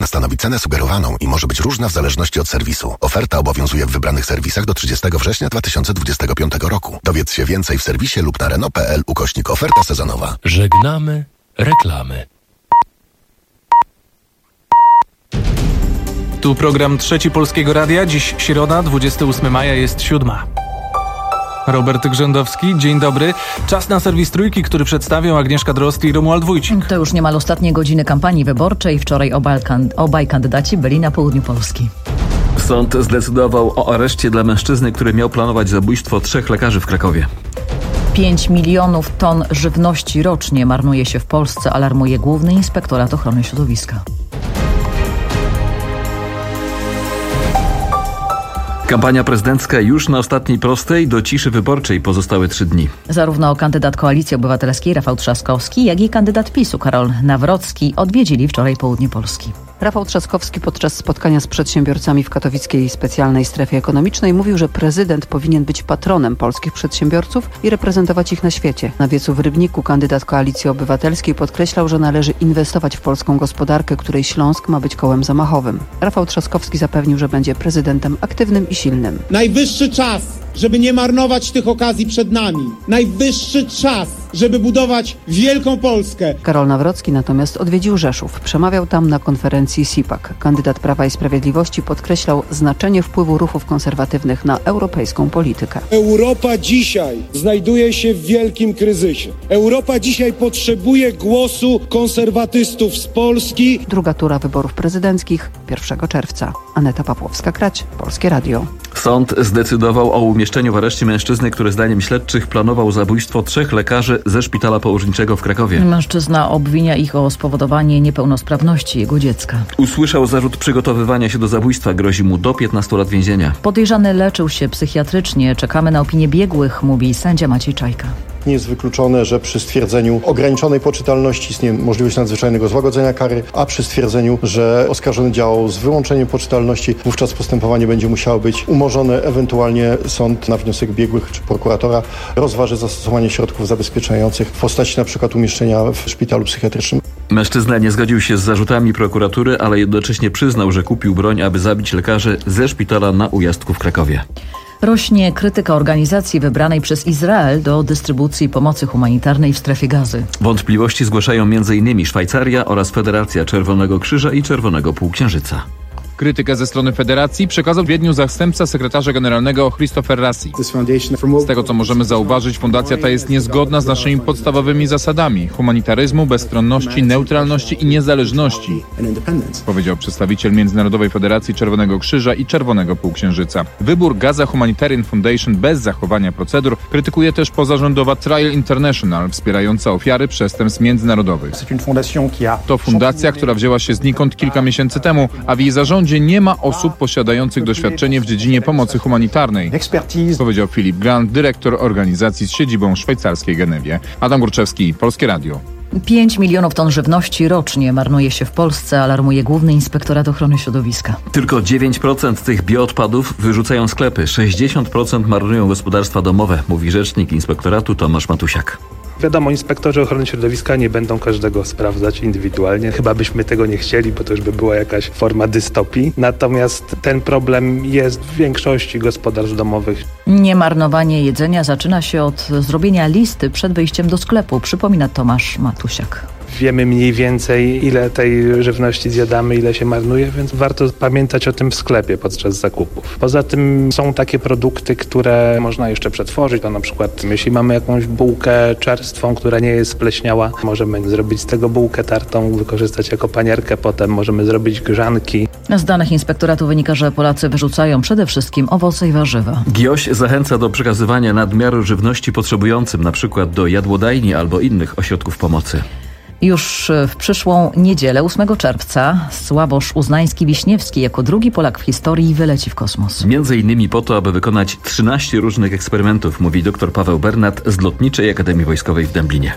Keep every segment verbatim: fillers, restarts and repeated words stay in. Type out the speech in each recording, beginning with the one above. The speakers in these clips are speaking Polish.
stanowi cenę sugerowaną i może być różna w zależności od serwisu. Oferta obowiązuje w wybranych serwisach do trzydziestego września dwa tysiące dwudziestego piątego roku. Dowiedz się więcej w serwisie lub na renault kropka p l ukośnik oferta sezonowa. Żegnamy reklamy. Tu program Trzeci Polskiego Radia. Dziś środa, dwudziestego ósmego maja, jest siódma. Robert Grzędowski, dzień dobry. Czas na serwis Trójki, który przedstawią Agnieszka Drozd i Romuald Wójcik. To już niemal ostatnie godziny kampanii wyborczej. Wczoraj obaj, obaj kandydaci byli na południu Polski. Sąd zdecydował o areszcie dla mężczyzny, który miał planować zabójstwo trzech lekarzy w Krakowie. pięć milionów ton żywności rocznie marnuje się w Polsce, alarmuje Główny Inspektorat Ochrony Środowiska. Kampania prezydencka już na ostatniej prostej, do ciszy wyborczej pozostały trzy dni. Zarówno kandydat Koalicji Obywatelskiej Rafał Trzaskowski, jak i kandydat PiSu Karol Nawrocki odwiedzili wczoraj południe Polski. Rafał Trzaskowski podczas spotkania z przedsiębiorcami w katowickiej specjalnej strefie ekonomicznej mówił, że prezydent powinien być patronem polskich przedsiębiorców i reprezentować ich na świecie. Na wiecu w Rybniku kandydat Koalicji Obywatelskiej podkreślał, że należy inwestować w polską gospodarkę, której Śląsk ma być kołem zamachowym. Rafał Trzaskowski zapewnił, że będzie prezydentem aktywnym i silnym. Najwyższy czas, żeby nie marnować tych okazji przed nami. Najwyższy czas, żeby budować wielką Polskę. Karol Nawrocki natomiast odwiedził Rzeszów. Przemawiał tam na konferencji S I P A C. Kandydat Prawa i Sprawiedliwości podkreślał znaczenie wpływu ruchów konserwatywnych na europejską politykę. Europa dzisiaj znajduje się w wielkim kryzysie. Europa dzisiaj potrzebuje głosu konserwatystów z Polski. Druga tura wyborów prezydenckich pierwszego czerwca. Aneta Pawłowska-Krać, Polskie Radio. Sąd zdecydował o umieszczeniu w areszcie mężczyzny, który zdaniem śledczych planował zabójstwo trzech lekarzy ze szpitala położniczego w Krakowie. Mężczyzna obwinia ich o spowodowanie niepełnosprawności jego dziecka. Usłyszał zarzut przygotowywania się do zabójstwa. Grozi mu do piętnastu lat więzienia. Podejrzany leczył się psychiatrycznie. Czekamy na opinię biegłych, mówi sędzia Maciej Czajka. Nie jest wykluczone, że przy stwierdzeniu ograniczonej poczytalności istnieje możliwość nadzwyczajnego złagodzenia kary, a przy stwierdzeniu, że oskarżony działał z wyłączeniem poczytalności, wówczas postępowanie będzie musiało być umorzone. Ewentualnie sąd na wniosek biegłych czy prokuratora rozważy zastosowanie środków zabezpieczających w postaci na przykład umieszczenia w szpitalu psychiatrycznym. Mężczyzna nie zgodził się z zarzutami prokuratury, ale jednocześnie przyznał, że kupił broń, aby zabić lekarzy ze szpitala na Ujazdku w Krakowie. Rośnie krytyka organizacji wybranej przez Izrael do dystrybucji pomocy humanitarnej w strefie Gazy. Wątpliwości zgłaszają między innymi Szwajcaria oraz Federacja Czerwonego Krzyża i Czerwonego Półksiężyca. Krytykę ze strony Federacji przekazał w Wiedniu zastępca sekretarza generalnego Christopher Rassi. Z tego, co możemy zauważyć, fundacja ta jest niezgodna z naszymi podstawowymi zasadami humanitaryzmu, bezstronności, neutralności i niezależności, powiedział przedstawiciel Międzynarodowej Federacji Czerwonego Krzyża i Czerwonego Półksiężyca. Wybór Gaza Humanitarian Foundation bez zachowania procedur krytykuje też pozarządowa Trial International, wspierająca ofiary przestępstw międzynarodowych. To fundacja, która wzięła się znikąd kilka miesięcy temu, a w jej zarządzie nie ma osób posiadających doświadczenie w dziedzinie pomocy humanitarnej, powiedział Filip Grant, dyrektor organizacji z siedzibą w szwajcarskiej Genewie. Adam Górczewski, Polskie Radio. pięć milionów ton żywności rocznie marnuje się w Polsce, alarmuje Główny Inspektorat Ochrony Środowiska. Tylko dziewięć procent tych bioodpadów wyrzucają sklepy, sześćdziesiąt procent marnują gospodarstwa domowe, mówi rzecznik inspektoratu Tomasz Matusiak. Wiadomo, inspektorzy ochrony środowiska nie będą każdego sprawdzać indywidualnie. Chyba byśmy tego nie chcieli, bo to już by była jakaś forma dystopii. Natomiast ten problem jest w większości gospodarstw domowych. Niemarnowanie jedzenia zaczyna się od zrobienia listy przed wyjściem do sklepu, przypomina Tomasz Matusiak. Wiemy mniej więcej, ile tej żywności zjadamy, ile się marnuje, więc warto pamiętać o tym w sklepie podczas zakupów. Poza tym są takie produkty, które można jeszcze przetworzyć. To na przykład, jeśli mamy jakąś bułkę czerstwą, która nie jest spleśniała, możemy zrobić z tego bułkę tartą, wykorzystać jako panierkę, potem możemy zrobić grzanki. Z danych inspektoratu wynika, że Polacy wyrzucają przede wszystkim owoce i warzywa. GIOŚ zachęca do przekazywania nadmiaru żywności potrzebującym, na przykład do jadłodajni albo innych ośrodków pomocy. Już w przyszłą niedzielę, ósmego czerwca, Sławosz Uznański-Wiśniewski jako drugi Polak w historii wyleci w kosmos. Między innymi po to, aby wykonać trzynaście różnych eksperymentów, mówi dr Paweł Bernat z Lotniczej Akademii Wojskowej w Dęblinie.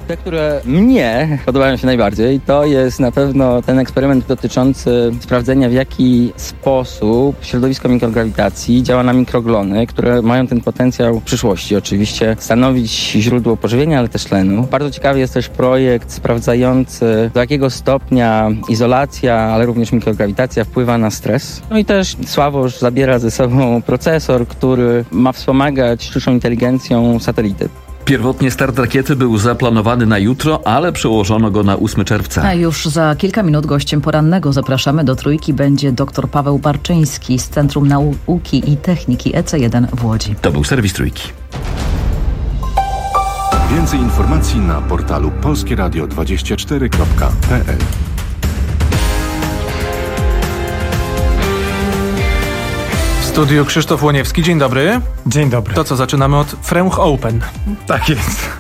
Te, które mnie podobają się najbardziej, to jest na pewno ten eksperyment dotyczący sprawdzenia, w jaki sposób środowisko mikrograwitacji działa na mikroglony, które mają ten potencjał w przyszłości oczywiście stanowić źródło pożywienia, ale też tlenu. Bardzo ciekawy jest też projekt sprawdzający, do jakiego stopnia izolacja, ale również mikrograwitacja wpływa na stres. No i też Sławosz zabiera ze sobą procesor, który ma wspomagać sztuczną inteligencją satelity. Pierwotnie start rakiety był zaplanowany na jutro, ale przełożono go na ósmego czerwca. A już za kilka minut gościem porannego zapraszamy do Trójki będzie dr Paweł Barczyński z Centrum Nauki i Techniki E C jeden w Łodzi. To był serwis Trójki. Więcej informacji na portalu polskie radio dwadzieścia cztery kropka p l. W studiu Krzysztof Łoniewski, dzień dobry. Dzień dobry. To co, zaczynamy od French Open. Tak jest.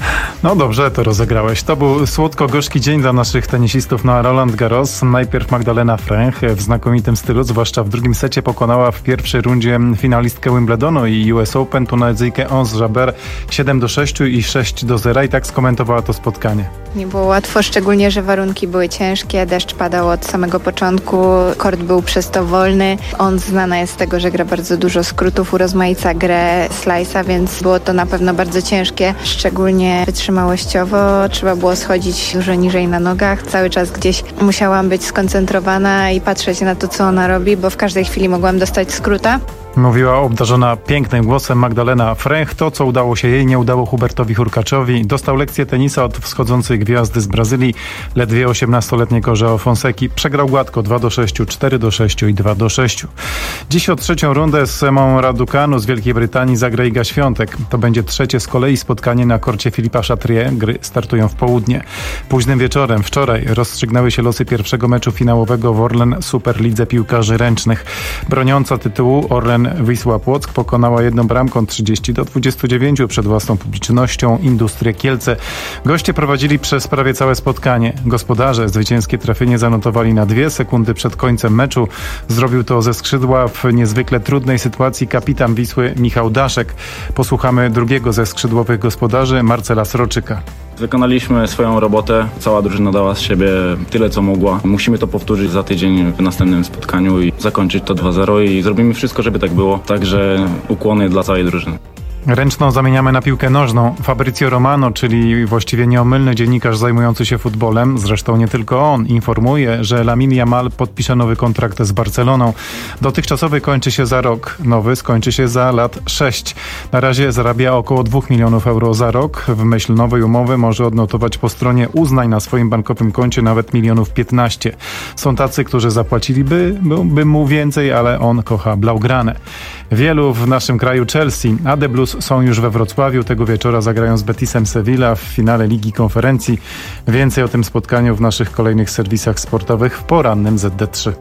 No dobrze, to rozegrałeś. To był słodko-gorzki dzień dla naszych tenisistów na Roland Garros. Najpierw Magdalena Frech w znakomitym stylu, zwłaszcza w drugim secie pokonała w pierwszej rundzie finalistkę Wimbledonu i U S Open Tunezyjkę Ons Jabeur siedem do sześciu i sześć do zera i tak skomentowała to spotkanie. Nie było łatwo, szczególnie, że warunki były ciężkie, deszcz padał od samego początku, kort był przez to wolny. On znana jest z tego, że gra bardzo dużo skrótów, urozmaica grę slice'a, więc było to na pewno bardzo ciężkie, szczególnie wytrzymałościowo. Trzeba było schodzić dużo niżej na nogach, cały czas gdzieś musiałam być skoncentrowana i patrzeć na to, co ona robi, bo w każdej chwili mogłam dostać skróta. Mówiła obdarzona pięknym głosem Magdalena Frech. To, co udało się jej, nie udało Hubertowi Hurkaczowi. Dostał lekcję tenisa od wschodzącej gwiazdy z Brazylii, ledwie osiemnastoletniego João Fonseki. Przegrał gładko dwa do sześciu, cztery do sześciu i dwa do sześciu. Dziś o trzecią rundę z Emą Raducanu z Wielkiej Brytanii zagra Iga Świątek. To będzie trzecie z kolei spotkanie na korcie Filipa Chatrier. Gry startują w południe. Późnym wieczorem wczoraj rozstrzygnęły się losy pierwszego meczu finałowego w Orlen Superlidze Piłkarzy Ręcznych. Broniąca tytułu Orlen Wisła Płock pokonała jedną bramką trzydzieści do dwudziestu dziewięciu przed własną publicznością Industrię Kielce. Goście prowadzili przez prawie całe spotkanie. Gospodarze zwycięskie trafienie zanotowali na dwie sekundy przed końcem meczu. Zrobił to ze skrzydła w niezwykle trudnej sytuacji kapitan Wisły Michał Daszek. Posłuchamy drugiego ze skrzydłowych gospodarzy, Marcela Sroczyka. Wykonaliśmy swoją robotę, cała drużyna dała z siebie tyle, co mogła. Musimy to powtórzyć za tydzień w następnym spotkaniu i zakończyć to dwa zero i zrobimy wszystko, żeby tak było. Także ukłony dla całej drużyny. Ręczną zamieniamy na piłkę nożną. Fabrizio Romano, czyli właściwie nieomylny dziennikarz zajmujący się futbolem, zresztą nie tylko on, informuje, że Lamine Yamal podpisze nowy kontrakt z Barceloną. Dotychczasowy kończy się za rok, nowy skończy się za lat sześć. Na razie zarabia około dwóch milionów euro za rok. W myśl nowej umowy może odnotować po stronie uznań na swoim bankowym koncie nawet milionów piętnaście. Są tacy, którzy zapłaciliby by mu więcej, ale on kocha blaugrane. Wielu w naszym kraju Chelsea, A D Blues są już we Wrocławiu. Tego wieczora zagrają z Betisem Sevilla w finale Ligi Konferencji. Więcej o tym spotkaniu w naszych kolejnych serwisach sportowych w porannym Z D trzy.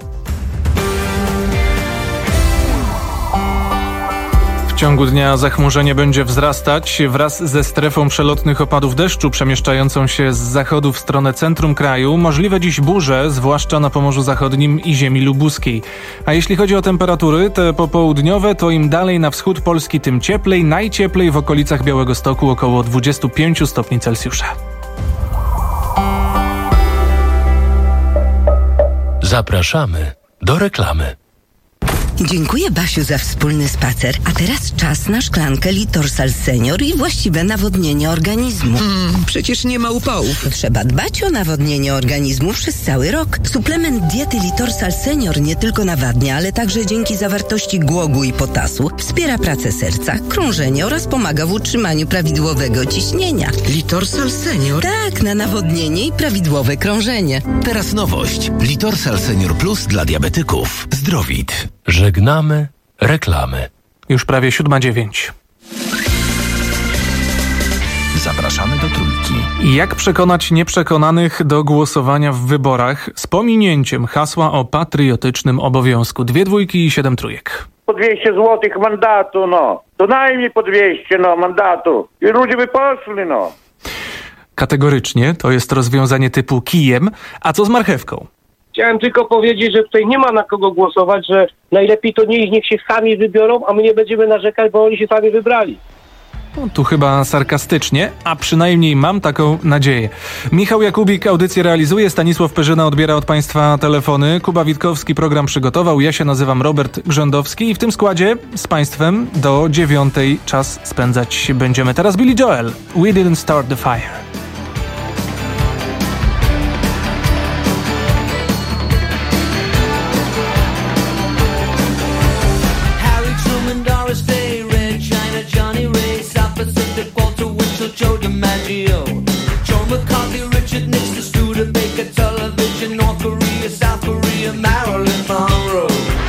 W ciągu dnia zachmurzenie będzie wzrastać wraz ze strefą przelotnych opadów deszczu przemieszczającą się z zachodu w stronę centrum kraju. Możliwe dziś burze, zwłaszcza na Pomorzu Zachodnim i ziemi lubuskiej. A jeśli chodzi o temperatury, te popołudniowe, to im dalej na wschód Polski, tym cieplej. Najcieplej w okolicach Białegostoku, około dwudziestu pięciu stopni Celsjusza. Zapraszamy do reklamy. Dziękuję, Basiu, za wspólny spacer. A teraz czas na szklankę Litorsal Senior i właściwe nawodnienie organizmu. Mm, przecież nie ma upałów. Trzeba dbać o nawodnienie organizmu przez cały rok. Suplement diety Litorsal Senior nie tylko nawadnia, ale także dzięki zawartości głogu i potasu wspiera pracę serca, krążenie oraz pomaga w utrzymaniu prawidłowego ciśnienia. Litorsal Senior? Tak, na nawodnienie i prawidłowe krążenie. Teraz nowość. Litorsal Senior Plus dla diabetyków. Zdrowit. Żegnamy reklamy. Już prawie siódma dziewięć. Zapraszamy do Trójki. Jak przekonać nieprzekonanych do głosowania w wyborach z pominięciem hasła o patriotycznym obowiązku? Dwie dwójki i siedem trójek. Po dwieście złotych mandatu, no. To najmniej po dwieście, no, mandatu. I ludzie by poszli, no. Kategorycznie to jest rozwiązanie typu kijem, a co z marchewką? Chciałem tylko powiedzieć, że tutaj nie ma na kogo głosować, że najlepiej to nie ich, niech się sami wybiorą, a my nie będziemy narzekać, bo oni się sami wybrali. No, tu chyba sarkastycznie, a przynajmniej mam taką nadzieję. Michał Jakubik audycję realizuje, Stanisław Perzyna odbiera od Państwa telefony, Kuba Witkowski program przygotował, ja się nazywam Robert Grzędowski i w tym składzie z Państwem do dziewiątej czas spędzać będziemy. Teraz Billy Joel, We Didn't Start the Fire. Joe DiMaggio, Joe McCarthy, Richard Nixon, Studebaker, Television, North Korea, South Korea, Marilyn Monroe.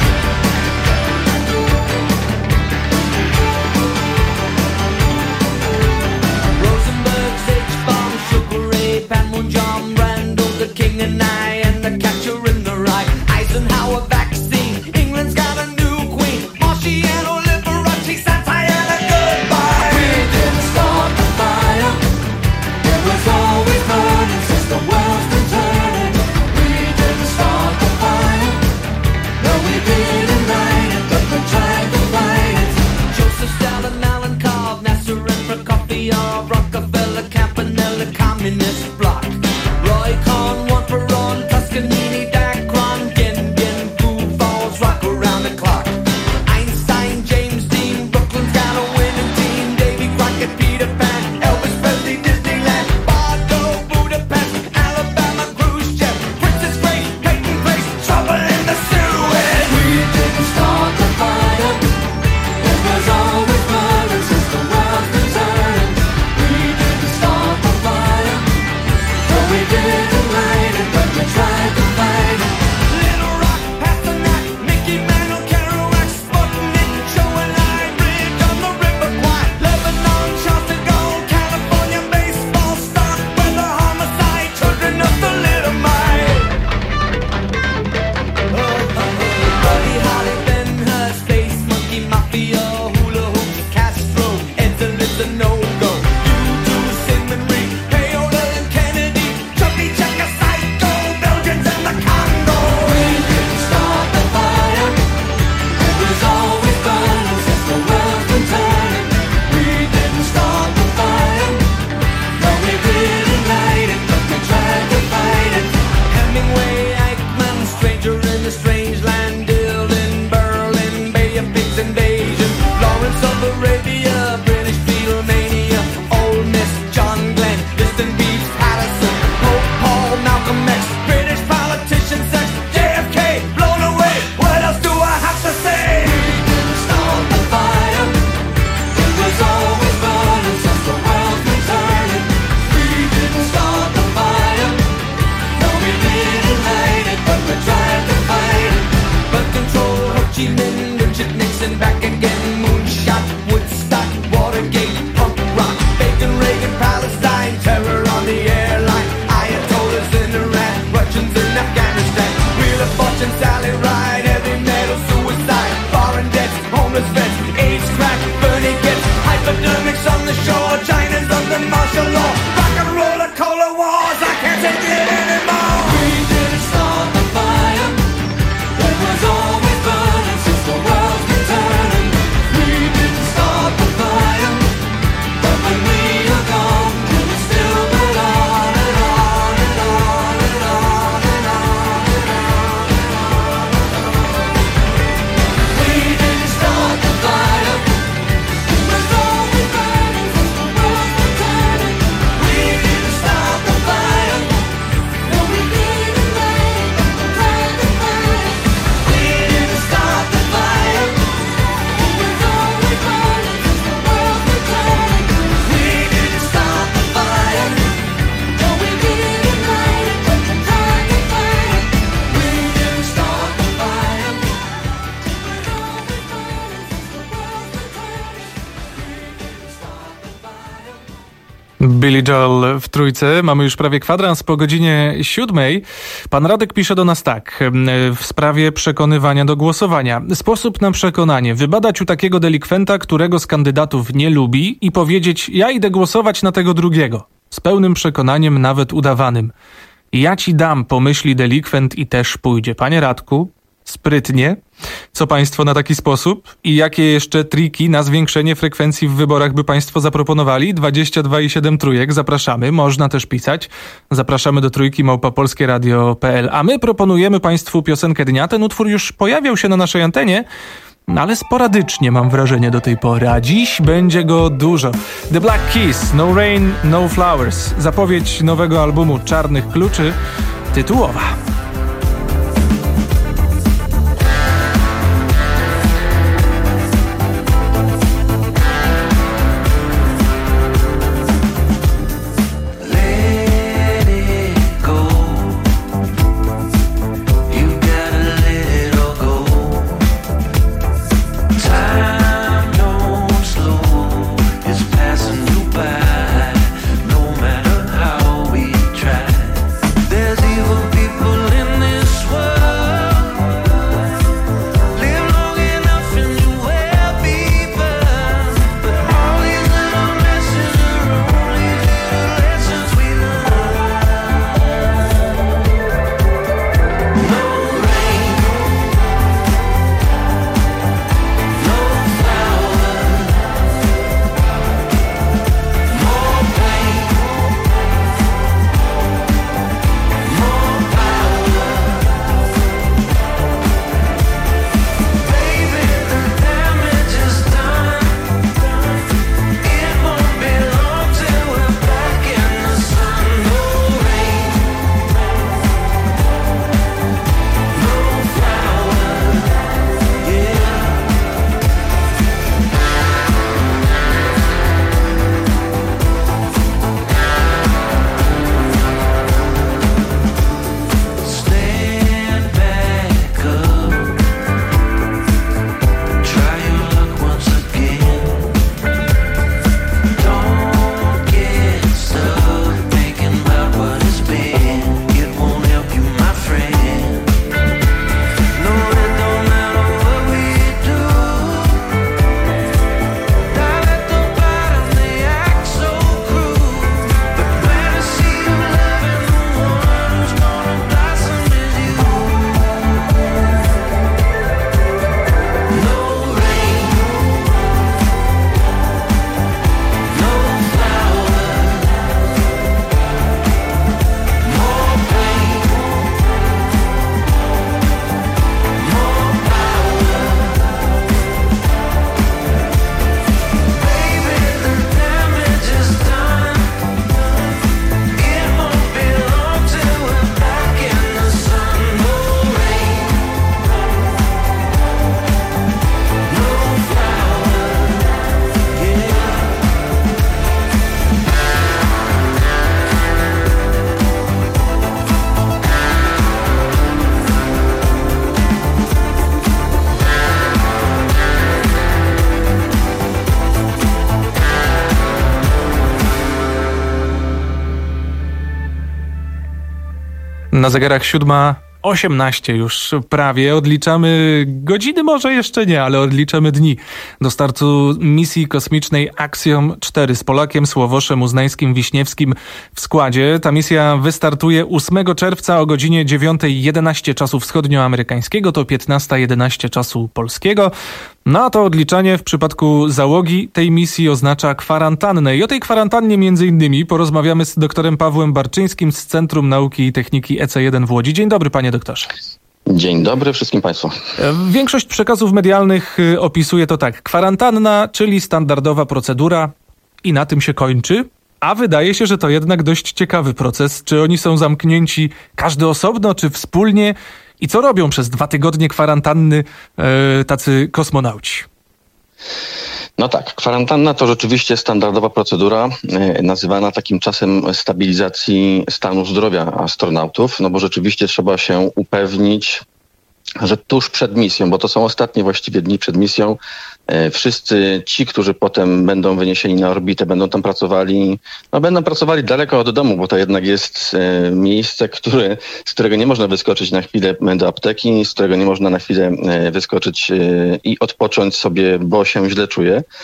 Rosenberg, H-Bomb, Sugar Ray, Panmun, John Randall, the King and I, and the Catcher in the Rye. Eisenhower vaccine, England's got a new queen, Marciano, Liberace, satire, and a goodbye. We didn't start the fire. It was always burning since the world's been turning. We didn't start the fire. No, we didn't light it, but we tried to fight it. Joseph Stalin, Alan Cobb, Nasser and Prokofiev, Rockefeller, Campanella, Communist Bloc. Roy Cohn, one for on, Toscanini, Dacron, Gendon, Pooh Falls, rock around the clock. Einstein, James Dean, Brooklyn's got a winning team. Davy Crockett, Peter Pan, Elvis Presley, Disneyland, Bardo, Budapest, Alabama, Khrushchev, Princess Grace, Peyton Place, trouble in the Suez. We didn't start the fire. It was always burning since the world's been turning. We didn't start the fire. No, we didn't light it, but we tried to fight it. Little Rock, Pasternak, Mickey Mantle, Kerouac, Sputnik, Joe and I, Bridge on the River Kwai, Lebanon, Charleston Gold, California baseball stars, weather homicide, children of the little mite. Oh, oh, oh. Buddy Holly, Ben Hur, Space Monkey, Mafia, Hula Hoop, Castro, Ed the no-go. You do Simon Reed, Payola and Kennedy, Chubby Checker, Psycho, Belgians and the Congo. We didn't start the fire. It was always burning since the world's been turning. We didn't start the fire. No, we didn't light it, but we tried to fight it. Hemingway, Eichmann, Stranger in the Strange Land, Dylan, Berlin, Bay of Pigs invasion, Lawrence of Arabia, British Beatlemania, Ole Miss, John Glenn, Liston Beach, Patterson, Pope Paul, Malcolm X, British politician sex, J F K, blown away. What else do I have to say? We didn't start the fire. It was always burning since the world's been turning. We didn't start the fire. No, we didn't light it, but we tried to fight it. But control, Ho Chi Minh, Richard Nixon, back again, moonshot, Woodstock, Watergate, punk rock, Bacon, Reagan, Palestine, terror on the airline, Ayatollahs in Iran, Russians in Afghanistan, Wheel of Fortune, Sally Ride, heavy metal, suicide, foreign debts, homeless vets, AIDS, crack, Bernie gets, hypodermics on the shore, China's under martial law, rock and roller, cola wars, I can't take it anymore. We didn't start the fire. It was always burning since the world's been turning. We didn't start the fire, but when we are gone, it will still burn on and on and on and on and on and on and on. We didn't start the fire. It was always burning since the world's been turning. We didn't start the fire. No, we didn't light it, but we tried to fight it. We didn't start the fire. It was always burning since the world's been turning. We didn't start the fire. No, we didn't light it, but we tried to fight it. We didn't start the fire. It was always burning since the world's been turning. We didn't start the fire. Billy Joel w trójce. Mamy już prawie kwadrans po godzinie siódmej. Pan Radek pisze do nas tak, w sprawie przekonywania do głosowania. Sposób na przekonanie. Wybadać u takiego delikwenta, którego z kandydatów nie lubi i powiedzieć, ja idę głosować na tego drugiego. Z pełnym przekonaniem, nawet udawanym. Ja ci dam, pomyśli delikwent i też pójdzie. Panie Radku, sprytnie. Co państwo na taki sposób? I jakie jeszcze triki na zwiększenie frekwencji w wyborach by państwo zaproponowali? dwadzieścia dwa i siedem trójek, zapraszamy. Można też pisać. Zapraszamy do trójki małpa polskie radio kropka p l. A my proponujemy państwu piosenkę dnia. Ten utwór już pojawiał się na naszej antenie, ale sporadycznie mam wrażenie do tej pory, a dziś będzie go dużo. The Black Keys, No Rain, No Flowers. Zapowiedź nowego albumu Czarnych Kluczy, tytułowa. Na zegarach siódma osiemnaście już prawie. Odliczamy godziny, może jeszcze nie, ale odliczamy dni do startu misji kosmicznej Axiom cztery z Polakiem Sławoszem Uznańskim Wiśniewskim w składzie. Ta misja wystartuje ósmego czerwca o godzinie dziewiąta jedenaście czasu wschodnioamerykańskiego, to piętnasta jedenaście czasu polskiego. No a to odliczanie w przypadku załogi tej misji oznacza kwarantannę. I o tej kwarantannie między innymi porozmawiamy z doktorem Pawłem Barczyńskim z Centrum Nauki i Techniki E C jeden w Łodzi. Dzień dobry, panie doktorze. Dzień dobry wszystkim państwu. Większość przekazów medialnych opisuje to tak. Kwarantanna, czyli standardowa procedura i na tym się kończy. A wydaje się, że to jednak dość ciekawy proces. Czy oni są zamknięci każdy osobno, czy wspólnie? I co robią przez dwa tygodnie kwarantanny e, tacy kosmonauci? No tak, kwarantanna to rzeczywiście standardowa procedura, e, nazywana takim czasem stabilizacji stanu zdrowia astronautów, no bo rzeczywiście trzeba się upewnić, że tuż przed misją, bo to są ostatnie właściwie dni przed misją, e, wszyscy ci, którzy potem będą wyniesieni na orbitę, będą tam pracowali, no będą pracowali daleko od domu, bo to jednak jest e, miejsce, które, z którego nie można wyskoczyć na chwilę do apteki, z którego nie można na chwilę e, wyskoczyć e, i odpocząć sobie, bo się źle czuje.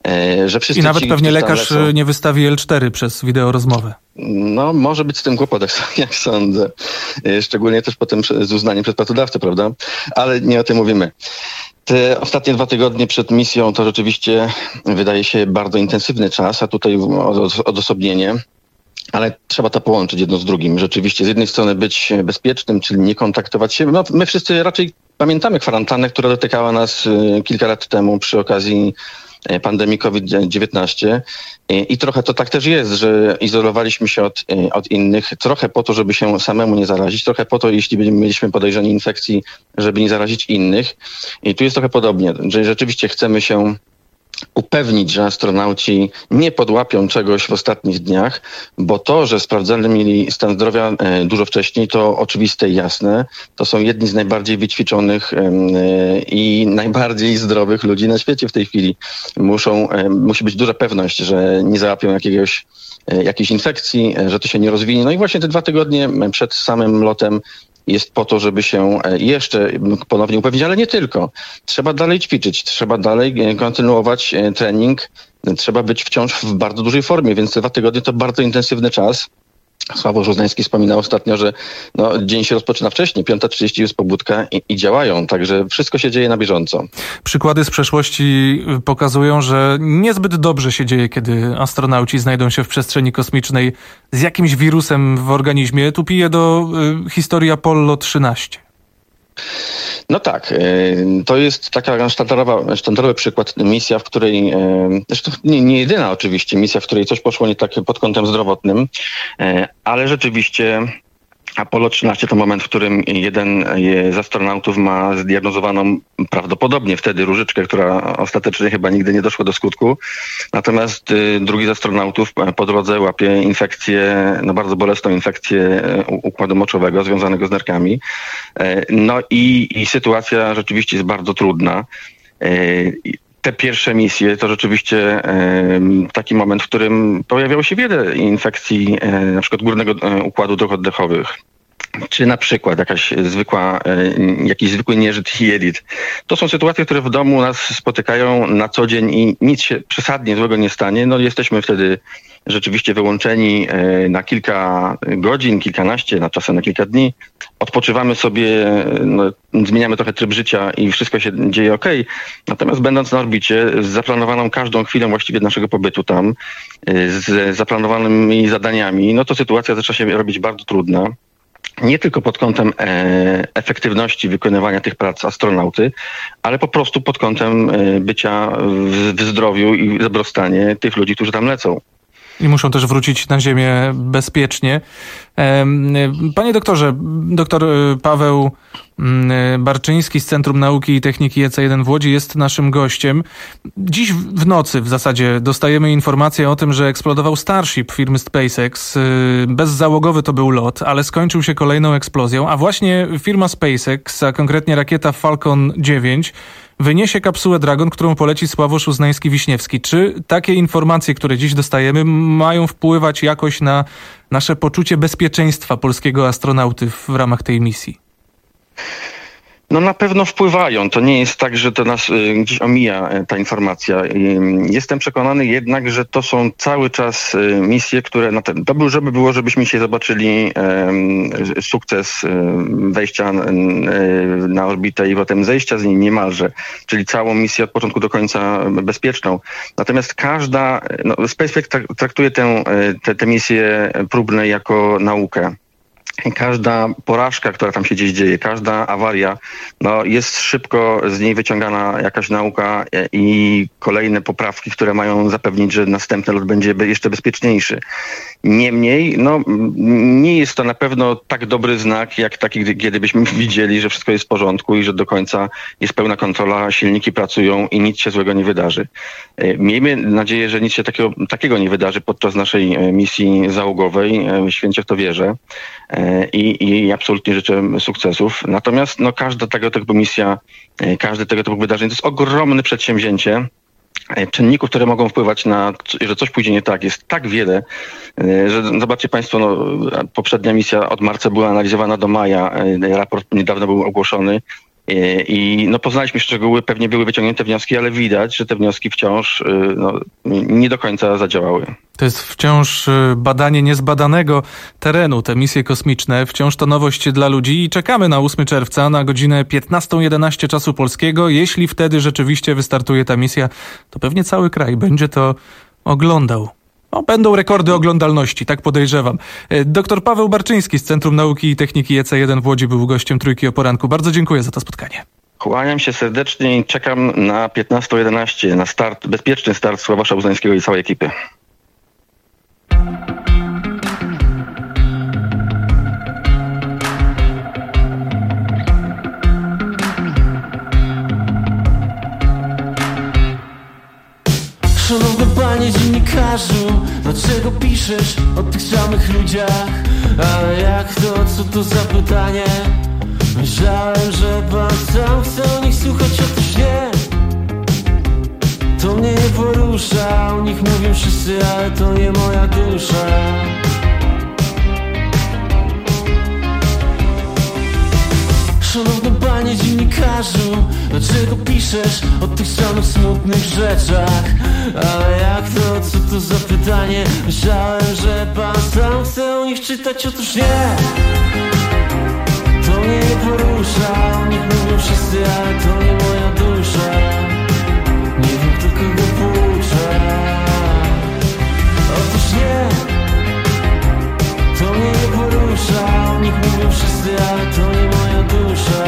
że wszyscy I nawet ci, pewnie którzy tam lekarz lecą, nie wystawi L cztery przez wideorozmowę. No, może być z tym kłopot, jak sądzę. Szczególnie też potem z uznaniem przez pracodawcę, prawda? Ale nie o tym mówimy. Te ostatnie dwa tygodnie przed misją to rzeczywiście wydaje się bardzo intensywny czas, a tutaj odosobnienie. Ale trzeba to połączyć jedno z drugim. Rzeczywiście z jednej strony być bezpiecznym, czyli nie kontaktować się. No, my wszyscy raczej pamiętamy kwarantannę, która dotykała nas kilka lat temu przy okazji pandemii COVID dziewiętnaście i trochę to tak też jest, że izolowaliśmy się od, od innych, trochę po to, żeby się samemu nie zarazić, trochę po to, jeśli mieliśmy podejrzenie infekcji, żeby nie zarazić innych. I tu jest trochę podobnie, że rzeczywiście chcemy się upewnić, że astronauci nie podłapią czegoś w ostatnich dniach, bo to, że sprawdzali mieli stan zdrowia dużo wcześniej, to oczywiste i jasne. To są jedni z najbardziej wyćwiczonych i najbardziej zdrowych ludzi na świecie w tej chwili. Muszą, musi być duża pewność, że nie załapią jakiegoś jakiejś infekcji, że to się nie rozwinie. No i właśnie te dwa tygodnie przed samym lotem jest po to, żeby się jeszcze ponownie upewnić, ale nie tylko. Trzeba dalej ćwiczyć, trzeba dalej kontynuować trening, trzeba być wciąż w bardzo dużej formie, więc te dwa tygodnie to bardzo intensywny czas. Sławosz Uznański wspominał ostatnio, że no, dzień się rozpoczyna wcześniej, piąta trzydzieści jest pobudka i, i działają, także wszystko się dzieje na bieżąco. Przykłady z przeszłości pokazują, że niezbyt dobrze się dzieje, kiedy astronauci znajdą się w przestrzeni kosmicznej z jakimś wirusem w organizmie. Tu piję do y, historii Apollo trzynaście. No tak, to jest taka sztandarowa, sztandarowy przykład, misja, w której, zresztą nie, nie jedyna oczywiście misja, w której coś poszło nie tak pod kątem zdrowotnym, ale rzeczywiście Apollo trzynaście to moment, w którym jeden z astronautów ma zdiagnozowaną prawdopodobnie wtedy różyczkę, która ostatecznie chyba nigdy nie doszła do skutku. Natomiast drugi z astronautów po drodze łapie infekcję, no bardzo bolesną infekcję układu moczowego związanego z nerkami. No i, i sytuacja rzeczywiście jest bardzo trudna. Te pierwsze misje to rzeczywiście taki moment, w którym pojawiało się wiele infekcji, na przykład górnego układu dróg oddechowych, czy na przykład jakaś zwykła, jakiś zwykły nieżyt i jelit. To są sytuacje, które w domu nas spotykają na co dzień i nic się przesadnie złego nie stanie. No jesteśmy wtedy rzeczywiście wyłączeni na kilka godzin, kilkanaście, na czasem na kilka dni. Odpoczywamy sobie, no, zmieniamy trochę tryb życia i wszystko się dzieje ok. Natomiast będąc na orbicie, z zaplanowaną każdą chwilą właściwie naszego pobytu tam, z zaplanowanymi zadaniami, no to sytuacja zaczyna się robić bardzo trudna. Nie tylko pod kątem e, efektywności wykonywania tych prac astronauty, ale po prostu pod kątem e, bycia w, w zdrowiu i dobrostanie tych ludzi, którzy tam lecą. I muszą też wrócić na Ziemię bezpiecznie. Panie doktorze, doktor Paweł Barczyński z Centrum Nauki i Techniki E C jeden w Łodzi jest naszym gościem. Dziś w nocy w zasadzie dostajemy informację o tym, że eksplodował Starship firmy SpaceX. Bezzałogowy to był lot, ale skończył się kolejną eksplozją, a właśnie firma SpaceX, a konkretnie rakieta Falcon dziewięć, wyniesie kapsułę Dragon, którą poleci Sławosz Uznański-Wiśniewski. Czy takie informacje, które dziś dostajemy, mają wpływać jakoś na nasze poczucie bezpieczeństwa polskiego astronauty w ramach tej misji? No na pewno wpływają. To nie jest tak, że to nas y, gdzieś omija y, ta informacja. Y, jestem przekonany jednak, że to są cały czas y, misje, które na ten, to był, żeby było, żebyśmy się zobaczyli y, sukces y, wejścia y, na orbitę i potem zejścia z niej niemalże, czyli całą misję od początku do końca bezpieczną. Natomiast każda, no, SpaceX traktuje tę, te, te misje próbne jako naukę. Każda porażka, która tam się gdzieś dzieje, każda awaria, no jest szybko z niej wyciągana jakaś nauka i kolejne poprawki, które mają zapewnić, że następny lot będzie jeszcze bezpieczniejszy. Niemniej, no nie jest to na pewno tak dobry znak, jak taki, kiedy byśmy widzieli, że wszystko jest w porządku i że do końca jest pełna kontrola, silniki pracują i nic się złego nie wydarzy. Miejmy nadzieję, że nic się takiego, takiego nie wydarzy podczas naszej misji załogowej. Święcie w to wierzę. I, i absolutnie życzę sukcesów. Natomiast no, każda tego typu misja, każde tego typu wydarzenie to jest ogromne przedsięwzięcie. Czynników, które mogą wpływać na, że coś pójdzie nie tak, jest tak wiele, że zobaczcie Państwo, no, poprzednia misja od marca była analizowana do maja, raport niedawno był ogłoszony. I no, poznaliśmy szczegóły, pewnie były wyciągnięte wnioski, ale widać, że te wnioski wciąż no, nie do końca zadziałały. To jest wciąż badanie niezbadanego terenu, te misje kosmiczne. Wciąż to nowość dla ludzi i czekamy na ósmego czerwca na godzinę piętnastą jedenaście czasu polskiego. Jeśli wtedy rzeczywiście wystartuje ta misja, to pewnie cały kraj będzie to oglądał. No, będą rekordy oglądalności, tak podejrzewam. Doktor Paweł Barczyński z Centrum Nauki i Techniki E C jeden w Łodzi był gościem Trójki o poranku. Bardzo dziękuję za to spotkanie. Kłaniam się serdecznie i czekam na piętnastą jedenaście, na start, bezpieczny start Sławosza Uznańskiego i całej ekipy. Szanowny panie dziennikarzu, dlaczego piszesz o tych samych ludziach? Ale jak to, co to za pytanie? Myślałem, że pan sam chce o nich słuchać, otóż nie. To mnie nie porusza, o nich mówią wszyscy, ale to nie moja dusza. Szanowny panie dziennikarzu, dlaczego piszesz o tych samych smutnych rzeczach? Ale jak to, co to za pytanie? Myślałem, że pan sam chce o nich czytać, otóż nie. To mnie nie porusza, o nich mówią wszyscy, ale to nie moja dusza. Nie wiem, kto kogo poucza. Otóż nie. To mnie nie porusza, o nich mówią wszyscy, ale to nie moja dusza.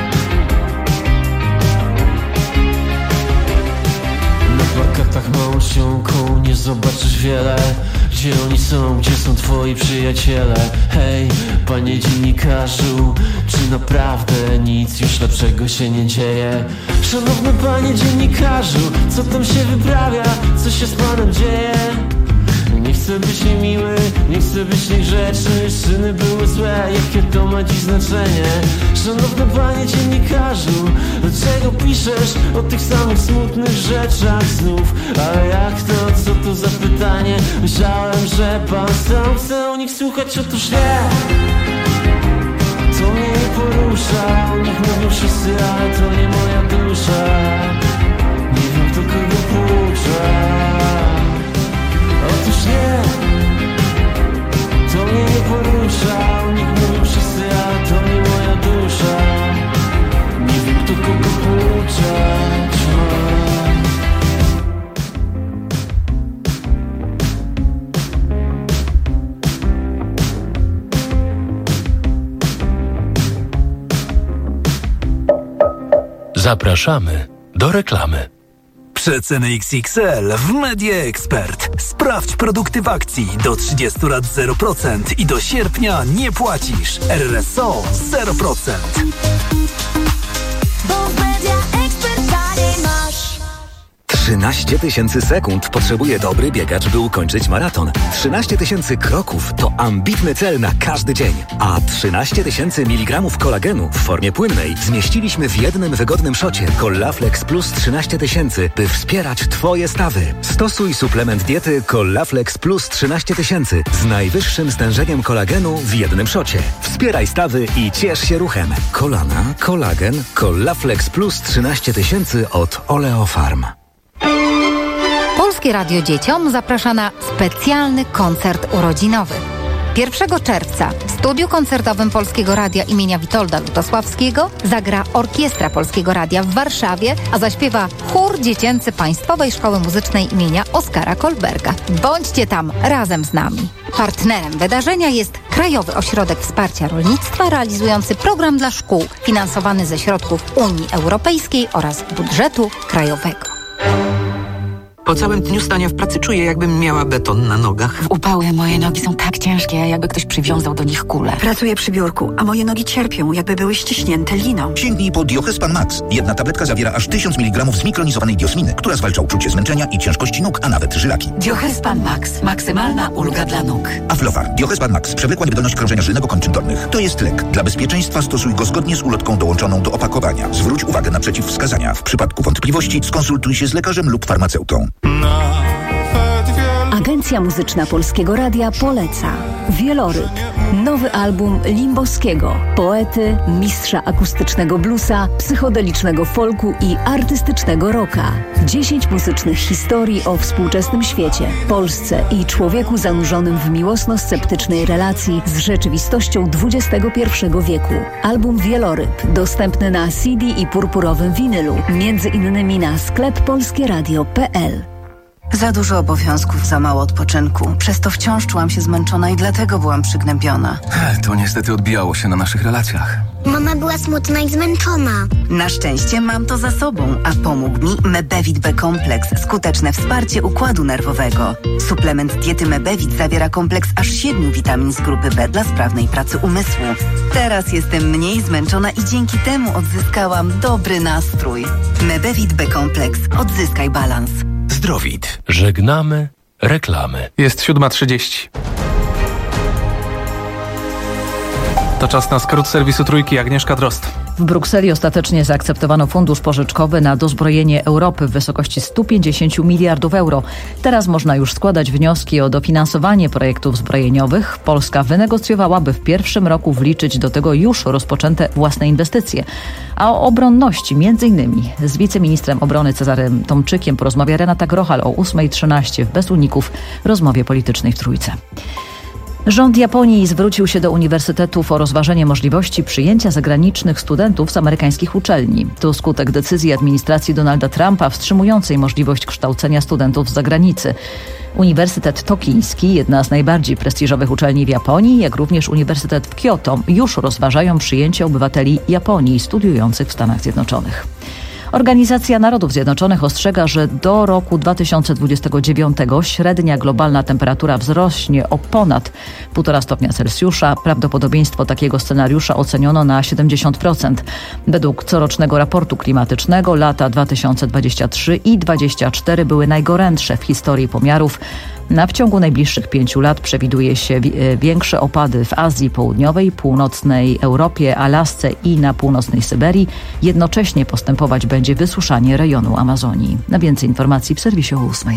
Na plakatach małą czcionką nie zobaczysz wiele. Gdzie oni są, gdzie są twoi przyjaciele? Hej, panie dziennikarzu, czy naprawdę nic już lepszego się nie dzieje? Szanowny panie dziennikarzu, co tam się wyprawia? Co się z panem dzieje? Nie chcę być niemiły, nie chcę być niegrzeczny. Czyny były złe, jakie to ma dziś znaczenie? Szanowny panie dziennikarzu, dlaczego piszesz o tych samych smutnych rzeczach znów? Ale jak to, co to za pytanie? Myślałem, że pan sam chce o nich słuchać, otóż nie. To mnie nie porusza, o nich mówią wszyscy, ale to nie moja dusza. Nie wiem, kto kogo poucza. Otóż nie, to mnie nie porusza, o nich mówią wszyscy, ale to nie moja dusza. Nie wiem, kto kogo pouczać ma. Zapraszamy do reklamy. Przeceny X X L w Media Expert. Sprawdź produkty w akcji do trzydziestu lat zero procent i do sierpnia nie płacisz. R R S O zero procent. Bo w Media Expert taniej masz. trzynaście tysięcy sekund potrzebuje dobry biegacz, by ukończyć maraton. trzynaście tysięcy kroków to ambitny cel na każdy dzień. A trzynaście tysięcy miligramów kolagenu w formie płynnej zmieściliśmy w jednym wygodnym szocie Collaflex Plus trzynaście tysięcy, by wspierać Twoje stawy. Stosuj suplement diety Collaflex Plus trzynaście tysięcy z najwyższym stężeniem kolagenu w jednym szocie. Wspieraj stawy i ciesz się ruchem. Kolana, kolagen, Collaflex Plus trzynaście tysięcy od Oleofarm. Polskie Radio Dzieciom zaprasza na specjalny koncert urodzinowy. pierwszego czerwca w studiu koncertowym Polskiego Radia imienia Witolda Lutosławskiego zagra Orkiestra Polskiego Radia w Warszawie, a zaśpiewa chór dziecięcy Państwowej Szkoły Muzycznej imienia Oskara Kolberga. Bądźcie tam razem z nami. Partnerem wydarzenia jest Krajowy Ośrodek Wsparcia Rolnictwa realizujący program dla szkół finansowany ze środków Unii Europejskiej oraz budżetu krajowego. Po całym dniu stania w pracy czuję, jakbym miała beton na nogach. W upały moje nogi są tak ciężkie, jakby ktoś przywiązał do nich kulę. Pracuję przy biurku, a moje nogi cierpią, jakby były ściśnięte liną. Sięgnij po Diochespan Max. Jedna tabletka zawiera aż tysiąc miligramów zmikronizowanej diosminy, która zwalcza uczucie zmęczenia i ciężkości nóg, a nawet żylaki. Diochespan Max. Maksymalna ulga dla nóg. Aflofar. Diochespan Max. Przewlekła niewydolność krążenia żylnego kończyn dolnych. To jest lek. Dla bezpieczeństwa stosuj go zgodnie z ulotką dołączoną do opakowania. Zwróć uwagę na przeciwwskazania. W przypadku wątpliwości skonsultuj się z lekarzem lub farmaceutą. Agencja Agencja Muzyczna Polskiego Radia poleca Wieloryb, nowy album Limbowskiego, poety, mistrza akustycznego bluesa, psychodelicznego folku i artystycznego rocka. Dziesięć muzycznych historii o współczesnym świecie, Polsce i człowieku zanurzonym w miłosno-sceptycznej relacji z rzeczywistością dwudziestego pierwszego wieku. Album Wieloryb dostępny na C D i purpurowym winylu, między innymi na sklep polskieradio kropka p l. Za dużo obowiązków, za mało odpoczynku. Przez to wciąż czułam się zmęczona i dlatego byłam przygnębiona. To niestety odbijało się na naszych relacjach. Mama była smutna i zmęczona. Na szczęście mam to za sobą, a pomógł mi Mebevit B Kompleks, skuteczne wsparcie układu nerwowego. Suplement diety Mebevit zawiera kompleks aż siedmiu witamin z grupy B dla sprawnej pracy umysłu. Teraz jestem mniej zmęczona i dzięki temu odzyskałam dobry nastrój. Mebevit B Kompleks. Odzyskaj balans. Zdrowit. Żegnamy reklamy. Jest siódma trzydzieści. To czas na skrót serwisu Trójki. Agnieszka Drozd. W Brukseli ostatecznie zaakceptowano fundusz pożyczkowy na dozbrojenie Europy w wysokości stu pięćdziesięciu miliardów euro. Teraz można już składać wnioski o dofinansowanie projektów zbrojeniowych. Polska wynegocjowała, by w pierwszym roku wliczyć do tego już rozpoczęte własne inwestycje. A o obronności między innymi z wiceministrem obrony Cezarym Tomczykiem porozmawia Renata Grochal o ósma trzynaście w Bez Uników rozmowie politycznej w Trójce. Rząd Japonii zwrócił się do uniwersytetów o rozważenie możliwości przyjęcia zagranicznych studentów z amerykańskich uczelni. To skutek decyzji administracji Donalda Trumpa wstrzymującej możliwość kształcenia studentów z zagranicy. Uniwersytet Tokiński, jedna z najbardziej prestiżowych uczelni w Japonii, jak również Uniwersytet w Kyoto, już rozważają przyjęcie obywateli Japonii studiujących w Stanach Zjednoczonych. Organizacja Narodów Zjednoczonych ostrzega, że do roku dwa tysiące dwudziestego dziewiątego średnia globalna temperatura wzrośnie o ponad półtora stopnia Celsjusza. Prawdopodobieństwo takiego scenariusza oceniono na siedemdziesiąt procent. Według corocznego raportu klimatycznego lata dwa tysiące dwudziesty trzeci i dwa tysiące dwudziesty czwarty były najgorętsze w historii pomiarów. Na w ciągu najbliższych pięciu lat przewiduje się większe opady w Azji Południowej, północnej Europie, Alasce i na północnej Syberii. Jednocześnie postępować będzie wysuszanie rejonu Amazonii. Na więcej informacji w serwisie o ósmej.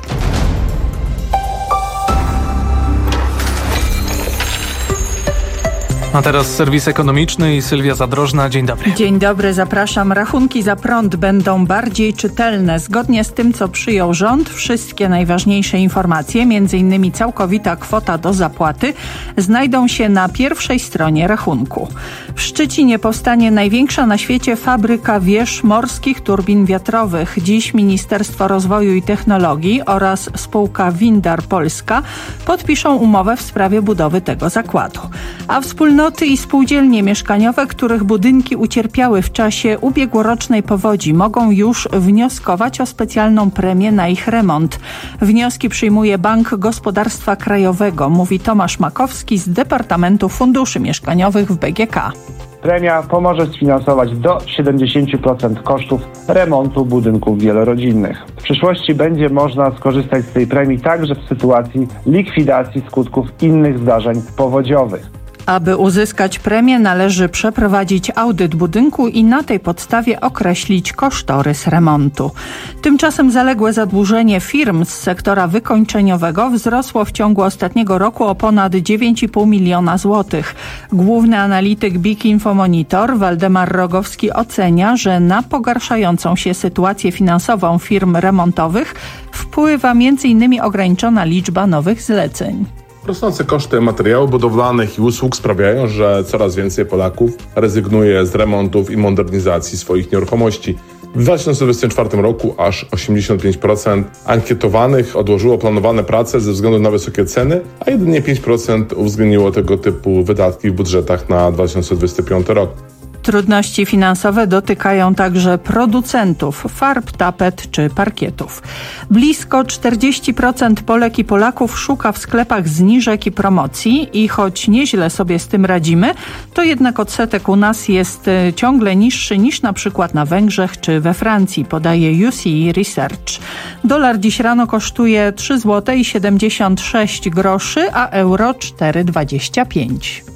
A teraz serwis ekonomiczny i Sylwia Zadrożna. Dzień dobry. Dzień dobry, zapraszam. Rachunki za prąd będą bardziej czytelne. Zgodnie z tym, co przyjął rząd, wszystkie najważniejsze informacje, m.in. całkowita kwota do zapłaty, znajdą się na pierwszej stronie rachunku. W Szczecinie powstanie największa na świecie fabryka wież morskich turbin wiatrowych. Dziś Ministerstwo Rozwoju i Technologii oraz spółka Windar Polska podpiszą umowę w sprawie budowy tego zakładu. A wspólnoty i spółdzielnie mieszkaniowe, których budynki ucierpiały w czasie ubiegłorocznej powodzi, mogą już wnioskować o specjalną premię na ich remont. Wnioski przyjmuje Bank Gospodarstwa Krajowego, mówi Tomasz Makowski z Departamentu Funduszy Mieszkaniowych w B G K. Premia pomoże sfinansować do siedemdziesiąt procent kosztów remontu budynków wielorodzinnych. W przyszłości będzie można skorzystać z tej premii także w sytuacji likwidacji skutków innych zdarzeń powodziowych. Aby uzyskać premię, należy przeprowadzić audyt budynku i na tej podstawie określić kosztorys remontu. Tymczasem zaległe zadłużenie firm z sektora wykończeniowego wzrosło w ciągu ostatniego roku o ponad dziewięć i pół miliona złotych. Główny analityk B I K Infomonitor Waldemar Rogowski ocenia, że na pogarszającą się sytuację finansową firm remontowych wpływa między innymi ograniczona liczba nowych zleceń. Rosnące koszty materiałów budowlanych i usług sprawiają, że coraz więcej Polaków rezygnuje z remontów i modernizacji swoich nieruchomości. W dwa tysiące dwudziestym czwartym roku aż osiemdziesiąt pięć procent ankietowanych odłożyło planowane prace ze względu na wysokie ceny, a jedynie pięć procent uwzględniło tego typu wydatki w budżetach na dwa tysiące dwudziesty piąty rok. Trudności finansowe dotykają także producentów farb, tapet czy parkietów. Blisko czterdzieści procent Polek i Polaków szuka w sklepach zniżek i promocji i choć nieźle sobie z tym radzimy, to jednak odsetek u nas jest ciągle niższy niż na przykład na Węgrzech czy we Francji, podaje U C E Research. Dolar dziś rano kosztuje trzy złote i siedemdziesiąt sześć groszy, a euro cztery dwadzieścia pięć.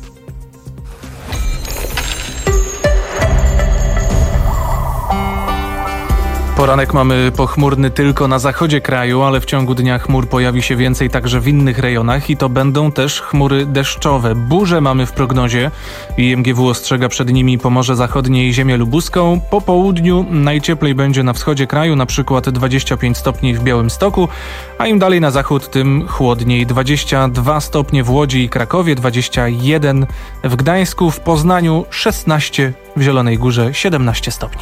Poranek mamy pochmurny tylko na zachodzie kraju, ale w ciągu dnia chmur pojawi się więcej także w innych rejonach i to będą też chmury deszczowe. Burze mamy w prognozie. I M G W ostrzega przed nimi Pomorze Zachodnie i ziemię lubuską. Po południu najcieplej będzie na wschodzie kraju, na przykład dwadzieścia pięć stopni w Białymstoku, a im dalej na zachód, tym chłodniej. dwadzieścia dwa stopnie w Łodzi i Krakowie, dwadzieścia jeden w Gdańsku, w Poznaniu szesnaście, w Zielonej Górze siedemnaście stopni.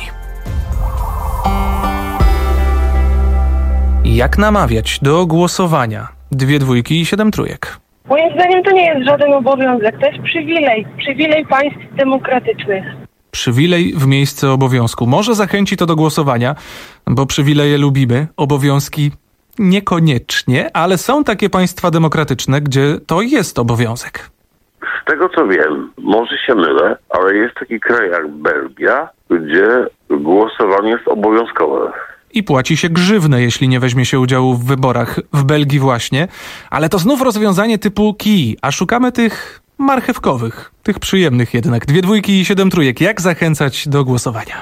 Jak namawiać do głosowania? Dwie dwójki i siedem trójek. Moim zdaniem to nie jest żaden obowiązek, to jest przywilej. Przywilej państw demokratycznych. Przywilej w miejsce obowiązku. Może zachęci to do głosowania, bo przywileje lubimy, obowiązki niekoniecznie, ale są takie państwa demokratyczne, gdzie to jest obowiązek. Z tego co wiem, może się mylę, ale jest taki kraj jak Belgia, gdzie głosowanie jest obowiązkowe. I płaci się grzywnę, jeśli nie weźmie się udziału w wyborach, w Belgii właśnie. Ale to znów rozwiązanie typu kij, a szukamy tych marchewkowych, tych przyjemnych jednak. Dwie dwójki i siedem trójek. Jak zachęcać do głosowania?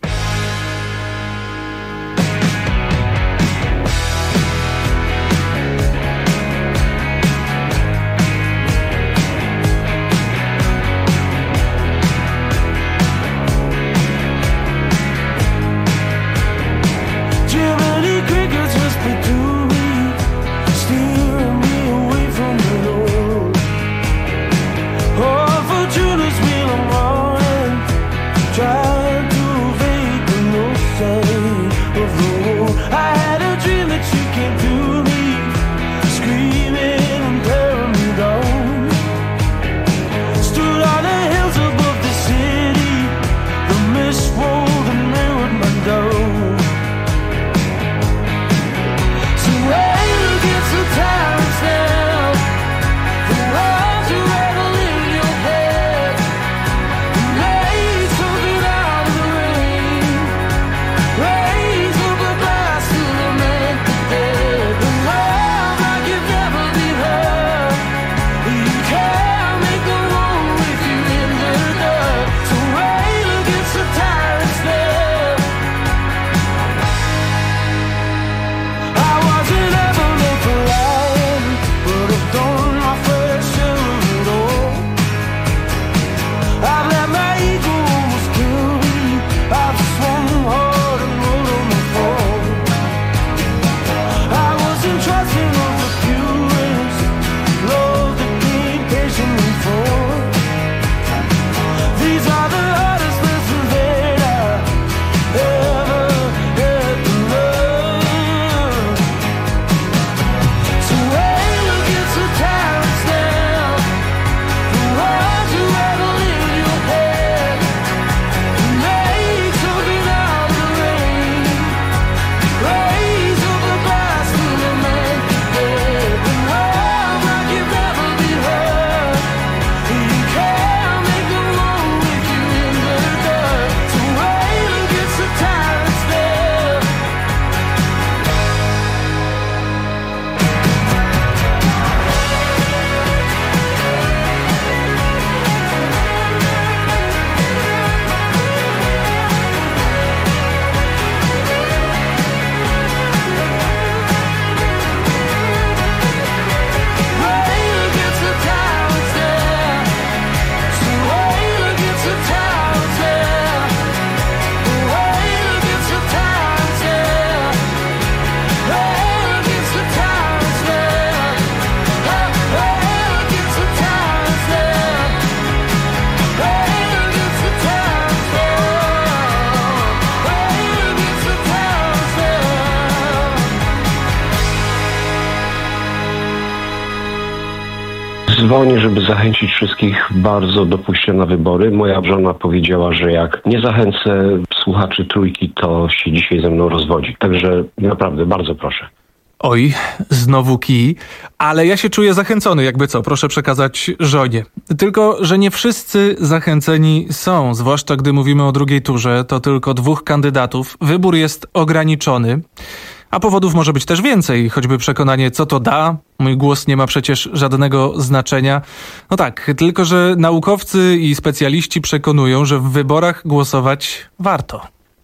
Dzwonię, żeby zachęcić wszystkich bardzo do pójścia na wybory. Moja żona powiedziała, że jak nie zachęcę słuchaczy Trójki, to się dzisiaj ze mną rozwodzi. Także naprawdę bardzo proszę. Oj, znowu kij, ale ja się czuję zachęcony, jakby co, proszę przekazać żonie. Tylko, że nie wszyscy zachęceni są, zwłaszcza gdy mówimy o drugiej turze, to tylko dwóch kandydatów. Wybór jest ograniczony. A powodów może być też więcej, choćby przekonanie, co to da. Mój głos nie ma przecież żadnego znaczenia. No tak, tylko że naukowcy i specjaliści przekonują, że w wyborach głosować warto.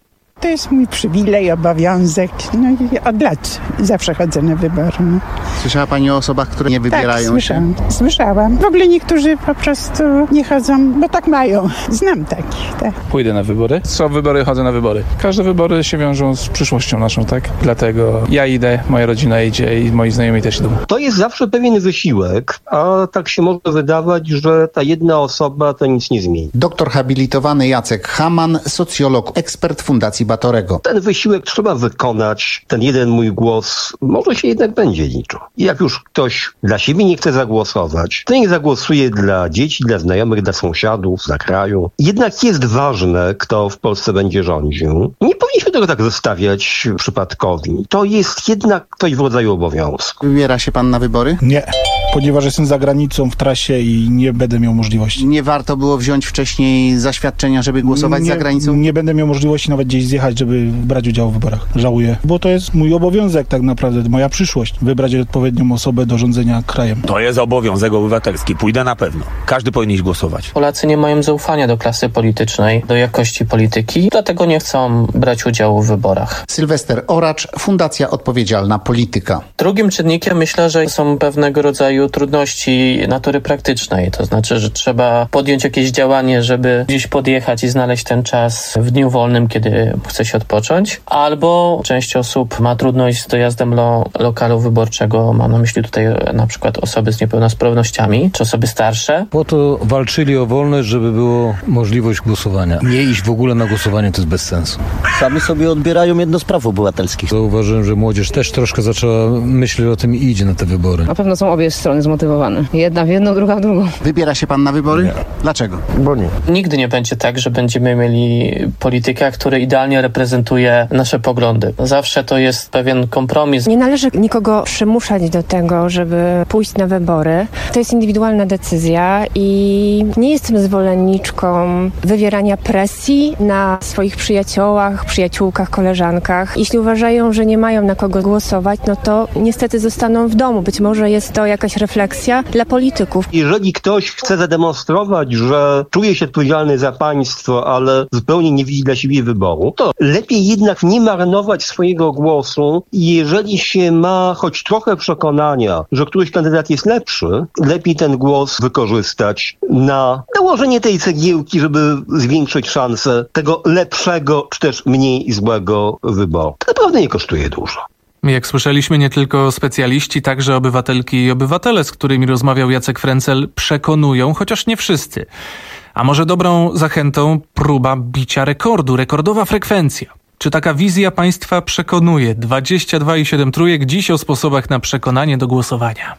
to jest mój przywilej, obowiązek. No i od lat zawsze chodzę na wybory. No. Słyszała Pani o osobach, które nie wybierają tak, słyszałam, się? Słyszałam. W ogóle niektórzy po prostu nie chodzą, bo tak mają. Znam takich, tak. Pójdę na wybory. Co wybory, chodzę na wybory. Każde wybory się wiążą z przyszłością naszą, tak? Dlatego ja idę, moja rodzina idzie i moi znajomi też idą. To jest zawsze pewien wysiłek, a tak się może wydawać, że ta jedna osoba to nic nie zmieni. Doktor habilitowany Jacek Haman, socjolog, ekspert Fundacji Batorego. Ten wysiłek trzeba wykonać. Ten jeden mój głos może się jednak będzie liczył. I jak już ktoś dla siebie nie chce zagłosować, to niech zagłosuje dla dzieci, dla znajomych, dla sąsiadów, dla kraju. Jednak jest ważne, kto w Polsce będzie rządził. Nie powinniśmy tego tak zostawiać przypadkowi. To jest jednak ktoś w rodzaju obowiązku. Wybiera się pan na wybory? Nie, ponieważ jestem za granicą w trasie i nie będę miał możliwości. Nie warto było wziąć wcześniej zaświadczenia, żeby głosować nie, za granicą? Nie będę miał możliwości nawet gdzieś zjechać, żeby brać udział w wyborach. Żałuję, bo to jest mój obowiązek tak naprawdę, moja przyszłość. Wybrać odpowiednią osobę do rządzenia krajem. To jest obowiązek obywatelski. Pójdę na pewno. Każdy powinien iść głosować. Polacy nie mają zaufania do klasy politycznej, do jakości polityki, dlatego nie chcą brać udziału w wyborach. Sylwester Oracz, Fundacja Odpowiedzialna Polityka. Drugim czynnikiem myślę, że są pewnego rodzaju trudności natury praktycznej. To znaczy, że trzeba podjąć jakieś działanie, żeby gdzieś podjechać i znaleźć ten czas w dniu wolnym, kiedy chce się odpocząć. Albo część osób ma trudność z dojazdem do lokalu wyborczego. Mam na myśli tutaj na przykład osoby z niepełnosprawnościami, czy osoby starsze. Po to walczyli o wolność, żeby było możliwość głosowania. Nie iść w ogóle na głosowanie to jest bez sensu. Sami sobie odbierają jedno z praw obywatelskich. Zauważyłem, że młodzież też troszkę zaczęła myśleć o tym i idzie na te wybory. Na pewno są obie strony zmotywowane. Jedna w jedną, druga w drugą. Wybiera się pan na wybory? Nie. Dlaczego? Bo nie. Nigdy nie będzie tak, że będziemy mieli polityka, który idealnie reprezentuje nasze poglądy. Zawsze to jest pewien kompromis. Nie należy nikogo przymuszać do tego, żeby pójść na wybory. To jest indywidualna decyzja i nie jestem zwolenniczką wywierania presji na swoich przyjaciołach, przyjaciółkach, koleżankach. Jeśli uważają, że nie mają na kogo głosować, no to niestety zostaną w domu. Być może jest to jakaś refleksja dla polityków. Jeżeli ktoś chce zademonstrować, że czuje się odpowiedzialny za państwo, ale zupełnie nie widzi dla siebie wyboru, to lepiej jednak nie marnować swojego głosu. Jeżeli się ma choć trochę przekonania, że któryś kandydat jest lepszy, lepiej ten głos wykorzystać na nałożenie tej cegiełki, żeby zwiększyć szanse tego lepszego, czy też mniej złego wyboru. To naprawdę nie kosztuje dużo. Jak słyszeliśmy, nie tylko specjaliści, także obywatelki i obywatele, z którymi rozmawiał Jacek Frencel, przekonują, chociaż nie wszyscy. A może dobrą zachętą próba bicia rekordu, rekordowa frekwencja. Czy taka wizja państwa przekonuje? dwadzieścia dwa i siedem trójek dziś o sposobach na przekonanie do głosowania.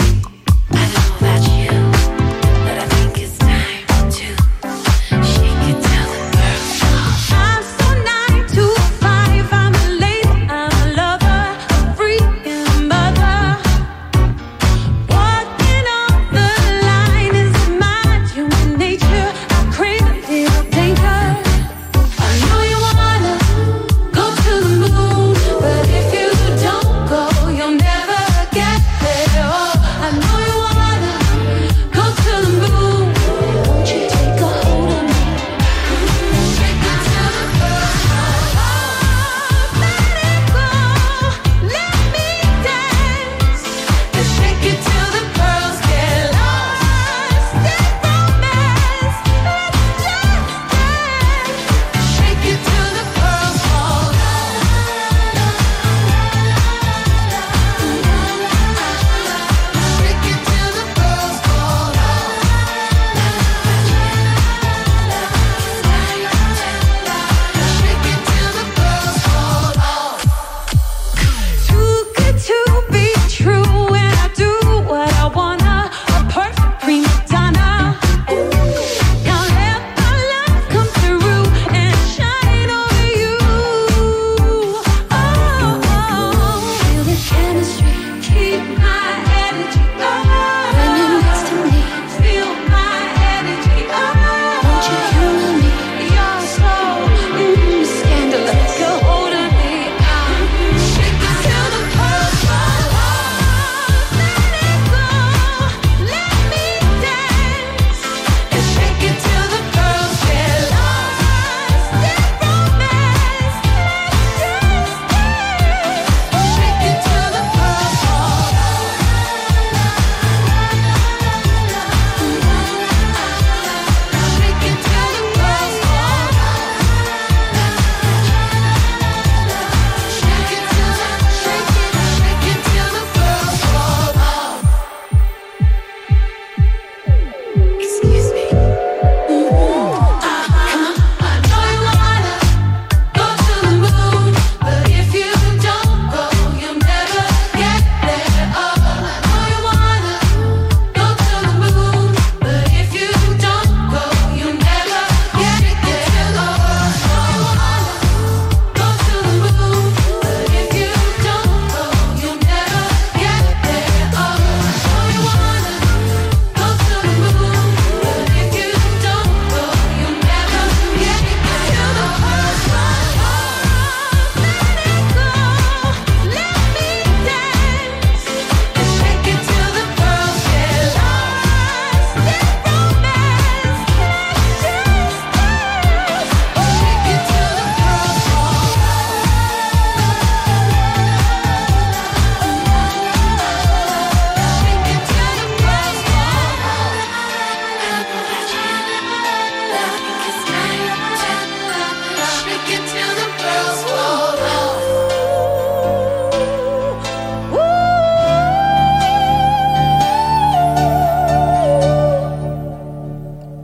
Shake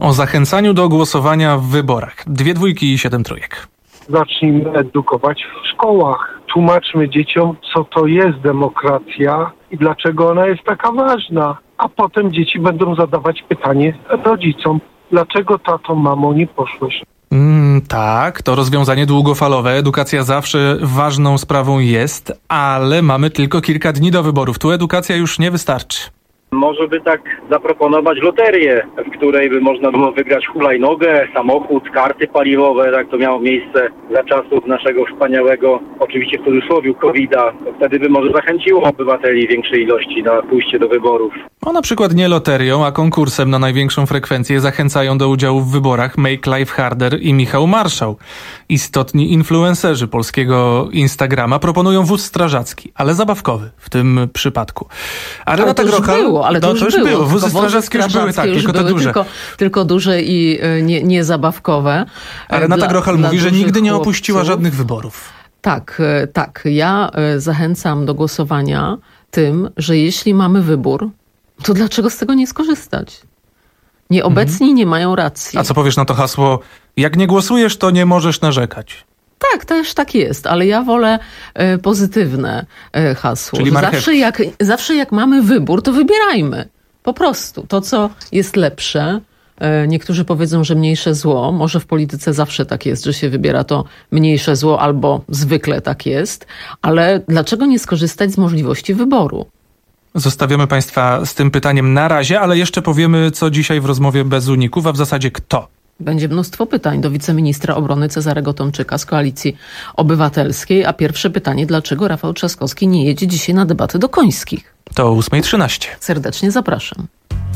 O zachęcaniu do głosowania w wyborach. Dwie dwójki i siedem trójek. Zacznijmy edukować w szkołach. Tłumaczmy dzieciom, co to jest demokracja i dlaczego ona jest taka ważna. A potem dzieci będą zadawać pytanie rodzicom, dlaczego tato, mamo, nie poszłeś? Mm, tak, to rozwiązanie długofalowe. Edukacja zawsze ważną sprawą jest, ale mamy tylko kilka dni do wyborów. Tu edukacja już nie wystarczy. Może by tak zaproponować loterię, w której by można było wygrać hulajnogę, samochód, karty paliwowe, tak to miało miejsce za czasów naszego wspaniałego, oczywiście w cudzysłowie, kowida. Wtedy by może zachęciło obywateli większej ilości na pójście do wyborów. O na przykład nie loterią, a konkursem na największą frekwencję zachęcają do udziału w wyborach Make Life Harder i Michał Marszał. Istotni influencerzy polskiego Instagrama proponują wóz strażacki, ale zabawkowy w tym przypadku. A Renata Grochal... Ale to, no, już, to już było. było. Wozy strażackie już były, tak, już tylko te były, duże. Tylko, tylko duże i nie, nie zabawkowe. A Renata Grochal mówi, że nigdy nie opuściła chłopców. żadnych wyborów. Tak, tak. Ja zachęcam do głosowania tym, że jeśli mamy wybór, to dlaczego z tego nie skorzystać? Nieobecni mhm. nie mają racji. A co powiesz na to hasło, jak nie głosujesz, to nie możesz narzekać? Tak, też tak jest, ale ja wolę e, pozytywne e, hasło. Czyli zawsze jak, zawsze jak mamy wybór, to wybierajmy. Po prostu. To, co jest lepsze. E, niektórzy powiedzą, że mniejsze zło. Może w polityce zawsze tak jest, że się wybiera to mniejsze zło, albo zwykle tak jest. Ale dlaczego nie skorzystać z możliwości wyboru? Zostawiamy Państwa z tym pytaniem na razie, ale jeszcze powiemy, co dzisiaj w rozmowie bez uników, a w zasadzie kto. Będzie mnóstwo pytań do wiceministra obrony Cezarego Tomczyka z Koalicji Obywatelskiej. A pierwsze pytanie, dlaczego Rafał Trzaskowski nie jedzie dzisiaj na debaty do Końskich? To o ósma trzynaście. Serdecznie zapraszam.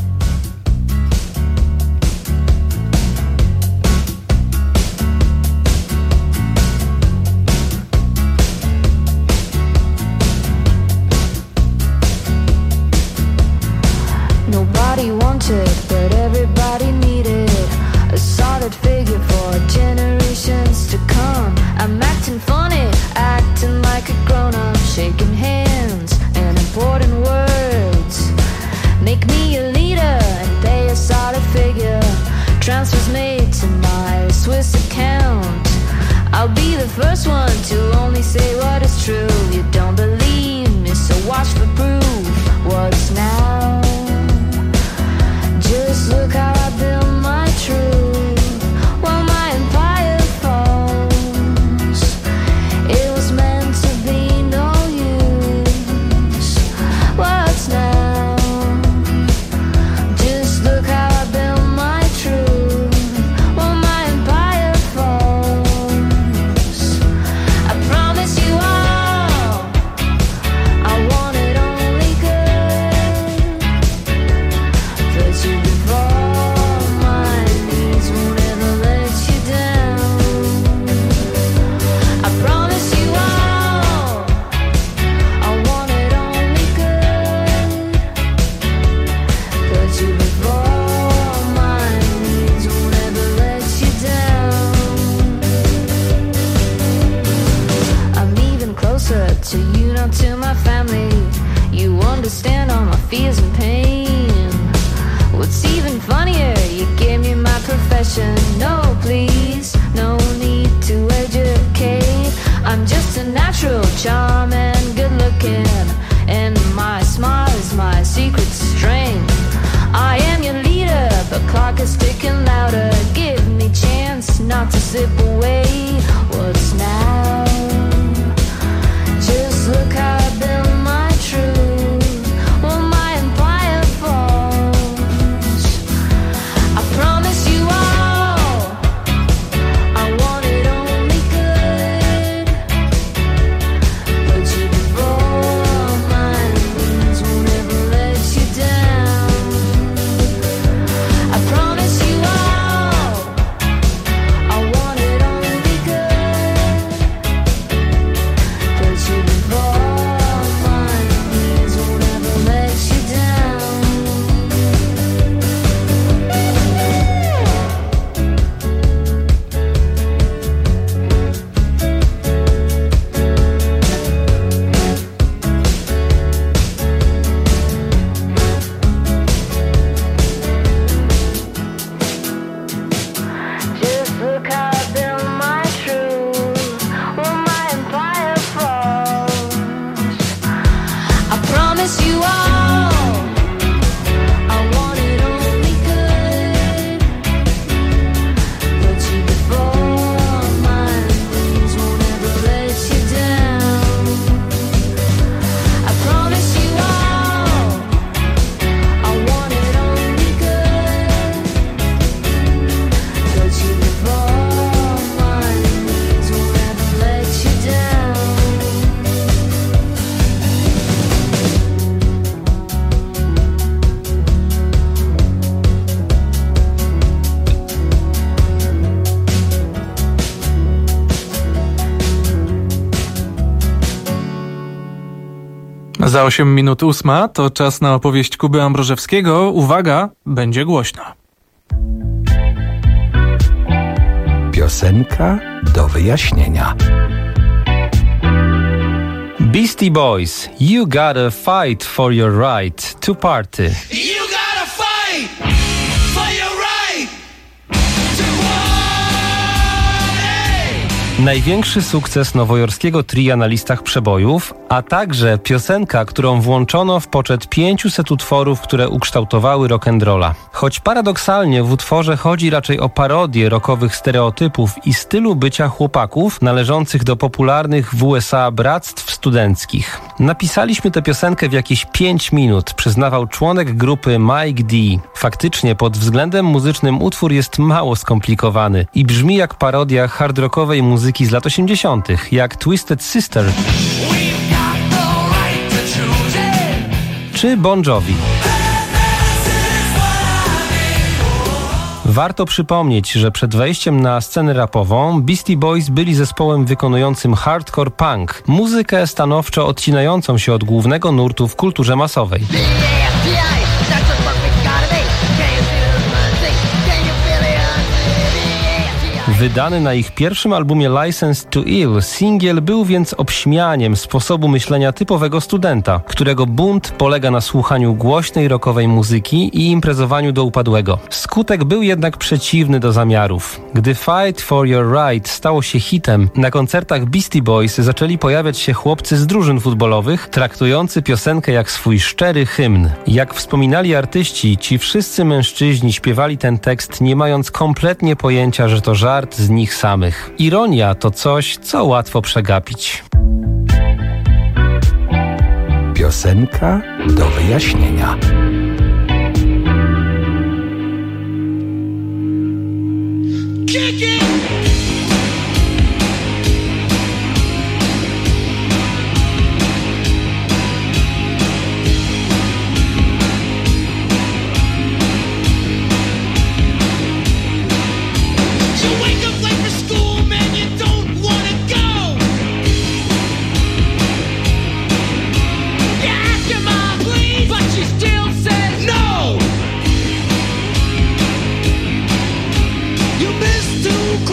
Nobody wanted, but everybody needed a solid figure for generations to come. I'm acting funny, acting like a grown-up, shaking hands and important words. Make me a leader and pay a solid figure. Transfers made to my Swiss account. I'll be the first one to only say what is true. You don't believe me, so watch for proof. What's now? Just look how I build my truth. While my empire falls, it was meant to be no use. What's now? Just look how I build my truth. While my empire falls, I promise you all, I want it only good. Put you before my needs, won't ever let you down. I promise you all, I want it only good. Put you before my needs, won't ever let you down. I'm even closer to you, not to my family. You understand all my fears and pain. What's even funnier, you gave me my profession. No, please, no need to educate. I'm just a natural charm and good looking, and my smile is my secret strength. I am your leader, but clock is ticking louder. Give me chance not to slip away. What's now? Just look how I build my truth. Well, my empire falls. I promise you all, I want it only good. Put you Za osiem minut ósma to czas na opowieść Kuby Ambrożewskiego. Uwaga, będzie głośno. Piosenka do wyjaśnienia. Beastie Boys, you gotta fight for your right to party. You gotta fight for your right to party. Największy sukces nowojorskiego tria na listach przebojów, a także piosenka, którą włączono w poczet pięciuset utworów, które ukształtowały rock'n'rolla. Choć paradoksalnie w utworze chodzi raczej o parodię rockowych stereotypów i stylu bycia chłopaków należących do popularnych w U S A bractw studenckich. Napisaliśmy tę piosenkę w jakieś pięć minut, przyznawał członek grupy Mike D. Faktycznie pod względem muzycznym utwór jest mało skomplikowany i brzmi jak parodia hard rockowej muzyki z lat osiemdziesiątych, jak Twisted Sister czy Bon Jovi. Warto przypomnieć, że przed wejściem na scenę rapową Beastie Boys byli zespołem wykonującym hardcore punk, muzykę stanowczo odcinającą się od głównego nurtu w kulturze masowej. Wydany na ich pierwszym albumie License to Ill singiel był więc obśmianiem sposobu myślenia typowego studenta, którego bunt polega na słuchaniu głośnej rockowej muzyki i imprezowaniu do upadłego. Skutek był jednak przeciwny do zamiarów. Gdy Fight for Your Right stało się hitem, na koncertach Beastie Boys zaczęli pojawiać się chłopcy z drużyn futbolowych, traktujący piosenkę jak swój szczery hymn. Jak wspominali artyści, ci wszyscy mężczyźni śpiewali ten tekst, nie mając kompletnie pojęcia, że to żart z nich samych. Ironia to coś, co łatwo przegapić. Piosenka do wyjaśnienia. Kick it! Too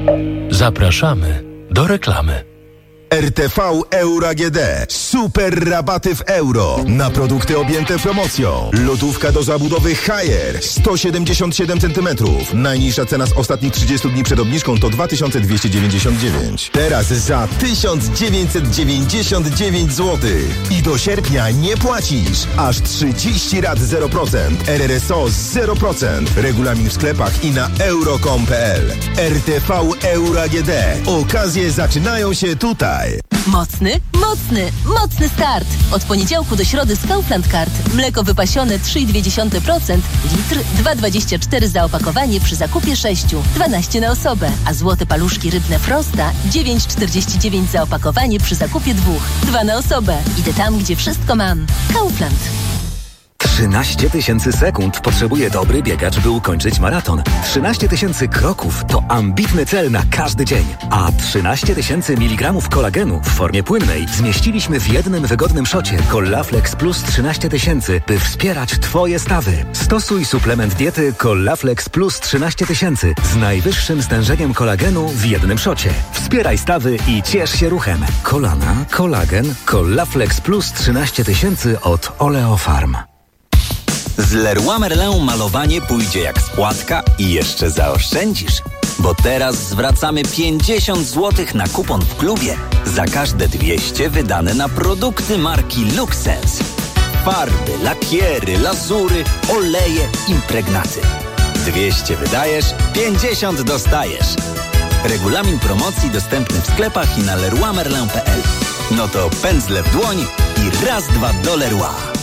Zapraszamy do reklamy. R T V Euro A G D. Super rabaty w euro na produkty objęte promocją. Lodówka do zabudowy Haier sto siedemdziesiąt siedem centymetrów. Najniższa cena z ostatnich trzydziestu dni przed obniżką to dwa tysiące dwieście dziewięćdziesiąt dziewięć. Teraz za tysiąc dziewięćset dziewięćdziesiąt dziewięć złotych. I do sierpnia nie płacisz. Aż trzydzieści rat zero procent. R R S O zero procent. Regulamin w sklepach i na euro kropka com kropka p l. R T V Euro A G D. Okazje zaczynają się tutaj. Mocny, mocny, mocny start! Od poniedziałku do środy z Kaufland Card. Mleko wypasione trzy i dwie dziesiąte procent, litr dwa dwadzieścia cztery za opakowanie przy zakupie sześciu, dwanaście na osobę. A złote paluszki rybne Frosta dziewięć czterdzieści dziewięć za opakowanie przy zakupie dwóch, dwa na osobę. Idę tam, gdzie wszystko mam. Kaufland. trzynaście tysięcy sekund potrzebuje dobry biegacz, by ukończyć maraton. trzynaście tysięcy kroków to ambitny cel na każdy dzień. A trzynaście tysięcy miligramów kolagenu w formie płynnej zmieściliśmy w jednym wygodnym szocie Collaflex Plus trzynaście tysięcy, by wspierać Twoje stawy. Stosuj suplement diety Collaflex Plus trzynaście tysięcy z najwyższym stężeniem kolagenu w jednym szocie. Wspieraj stawy i ciesz się ruchem. Kolana, kolagen, Collaflex Plus trzynaście tysięcy od Oleofarm. Z Leroy Merlin malowanie pójdzie jak składka i jeszcze zaoszczędzisz. Bo teraz zwracamy pięćdziesiąt złotych na kupon w klubie za każde dwieście wydane na produkty marki Luxense. Farby, lakiery, lazury, oleje, impregnaty. dwieście wydajesz, pięćdziesiąt dostajesz. Regulamin promocji dostępny w sklepach i na leroy merlin kropka p l. No to pędzle w dłoń i raz, dwa do Leroy.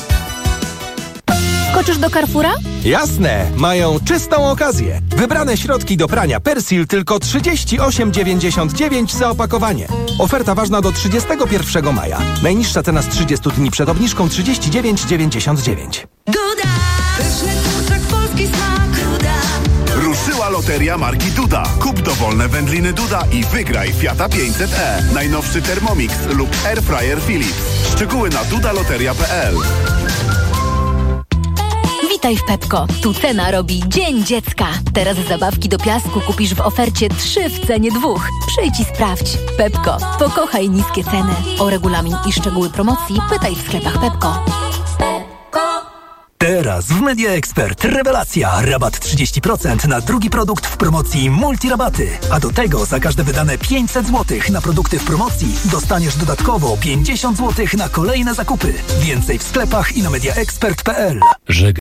Skoczysz do Carrefoura? Jasne! Mają czystą okazję. Wybrane środki do prania Persil tylko trzydzieści osiem dziewięćdziesiąt dziewięć za opakowanie. Oferta ważna do trzydziestego pierwszego maja. Najniższa cena z trzydziestu dni przed obniżką trzydzieści dziewięć dziewięćdziesiąt dziewięć. Duda! Pyszny kurczak, polski smak. Duda! Ruszyła loteria marki Duda. Kup dowolne wędliny Duda i wygraj Fiata pięćset e. Najnowszy Thermomix lub Airfryer Philips. Szczegóły na dudaloteria kropka p l. Witaj w Pepko. Tu cena robi Dzień Dziecka. Teraz zabawki do piasku kupisz w ofercie trzy w cenie dwóch. Przyjdź i sprawdź. Pepko. Pokochaj niskie ceny. O regulamin i szczegóły promocji pytaj w sklepach Pepko. Teraz w Media Expert rewelacja. Rabat trzydzieści procent na drugi produkt w promocji Multirabaty. A do tego za każde wydane pięćset złotych na produkty w promocji dostaniesz dodatkowo pięćdziesiąt złotych na kolejne zakupy. Więcej w sklepach i na mediaexpert kropka p l.